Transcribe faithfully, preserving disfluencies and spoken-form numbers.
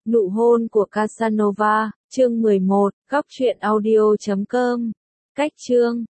Nụ hôn của Casanova, chương mười một, góc truyện audio chấm com. Cách chương